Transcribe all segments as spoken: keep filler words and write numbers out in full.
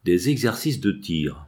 Des exercices de tir.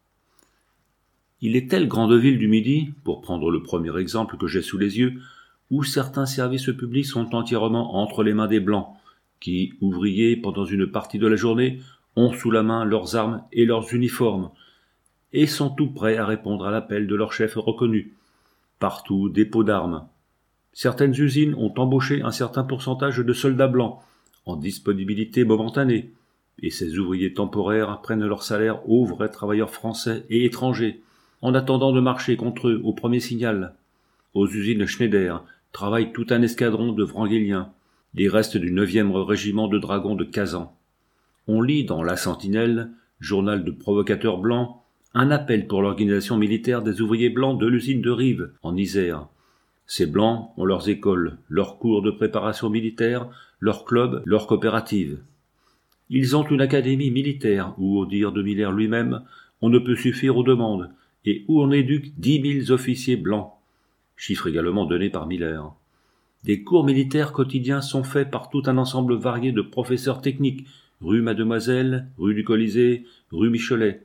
Il est telle grande ville du Midi, pour prendre le premier exemple que j'ai sous les yeux, où certains services publics sont entièrement entre les mains des Blancs, qui, ouvriers pendant une partie de la journée, ont sous la main leurs armes et leurs uniformes, et sont tout prêts à répondre à l'appel de leur chef reconnu. Partout, dépôt d'armes. Certaines usines ont embauché un certain pourcentage de soldats blancs, en disponibilité momentanée, et ces ouvriers temporaires prennent leur salaire aux vrais travailleurs français et étrangers, en attendant de marcher contre eux au premier signal. Aux usines Schneider travaille tout un escadron de Wrangéliens, les restes du neuvième régiment de dragons de Kazan. On lit dans La Sentinelle, journal de provocateurs blancs, un appel pour l'organisation militaire des ouvriers blancs de l'usine de Rives, en Isère. Ces blancs ont leurs écoles, leurs cours de préparation militaire, leurs clubs, leurs coopératives. Ils ont une académie militaire où, au dire de Miller lui-même, on ne peut suffire aux demandes, et où on éduque dix mille officiers blancs, chiffre également donné par Miller. Des cours militaires quotidiens sont faits par tout un ensemble varié de professeurs techniques, rue Mademoiselle, rue du Colisée, rue Michelet.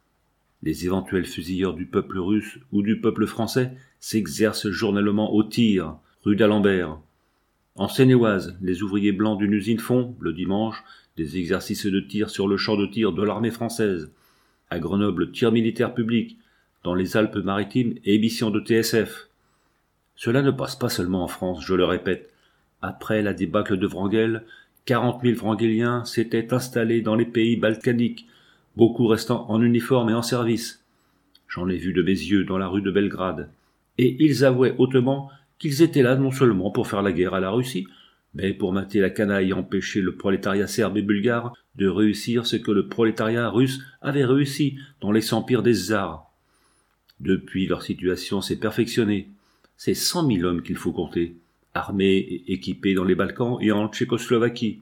Les éventuels fusilleurs du peuple russe ou du peuple français s'exercent journellement au tir, rue d'Alembert. En Seine-et-Oise, les ouvriers blancs d'une usine font, le dimanche, des exercices de tir sur le champ de tir de l'armée française. À Grenoble, tir militaire public. Dans les Alpes-Maritimes, émission de T S F. Cela ne passe pas seulement en France, je le répète. Après la débâcle de Wrangel, quarante mille Wrangéliens s'étaient installés dans les pays balkaniques, beaucoup restant en uniforme et en service. J'en ai vu de mes yeux dans la rue de Belgrade. Et ils avouaient hautement qu'ils étaient là non seulement pour faire la guerre à la Russie, mais pour mater la canaille et empêcher le prolétariat serbe et bulgare de réussir ce que le prolétariat russe avait réussi dans l'ex-empire des tsars. Depuis, leur situation s'est perfectionnée. C'est cent mille hommes qu'il faut compter, armés et équipés dans les Balkans et en Tchécoslovaquie.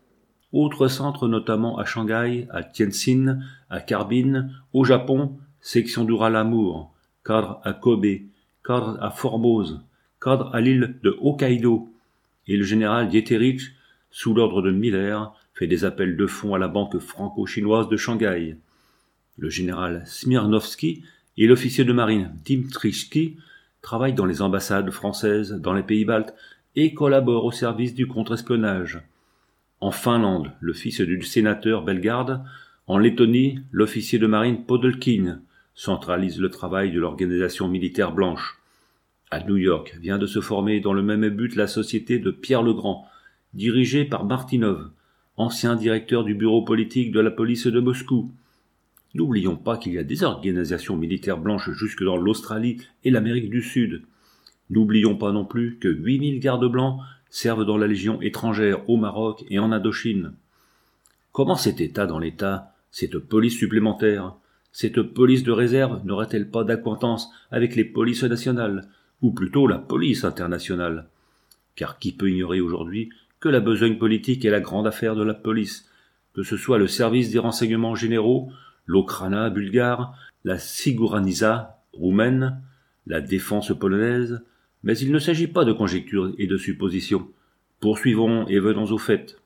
Autres centres notamment à Shanghai, à Tientsin, à Karbin, au Japon, section d'Ural-Amour, cadre à Kobe, cadre à Formose, cadre à l'île de Hokkaido, et le général Dieterich, sous l'ordre de Miller, fait des appels de fonds à la banque franco-chinoise de Shanghai. Le général Smirnovski et l'officier de marine Dmytryski travaillent dans les ambassades françaises dans les pays baltes et collaborent au service du contre-espionnage. En Finlande, le fils du sénateur Bellegarde, en Lettonie, l'officier de marine Podolkin centralise le travail de l'organisation militaire blanche. À New York vient de se former dans le même but la société de Pierre le Grand, dirigée par Martinov, ancien directeur du bureau politique de la police de Moscou. N'oublions pas qu'il y a des organisations militaires blanches jusque dans l'Australie et l'Amérique du Sud. N'oublions pas non plus que huit mille gardes blancs servent dans la Légion étrangère au Maroc et en Indochine. Comment cet État dans l'État, cette police supplémentaire, cette police de réserve n'aurait-elle pas d'acquaintance avec les polices nationales, ou plutôt la police internationale? Car qui peut ignorer aujourd'hui que la besogne politique est la grande affaire de la police, que ce soit le service des renseignements généraux, l'Okrana bulgare, la Siguraniza roumaine, la défense polonaise, mais il ne s'agit pas de conjectures et de suppositions. Poursuivons et venons au fait.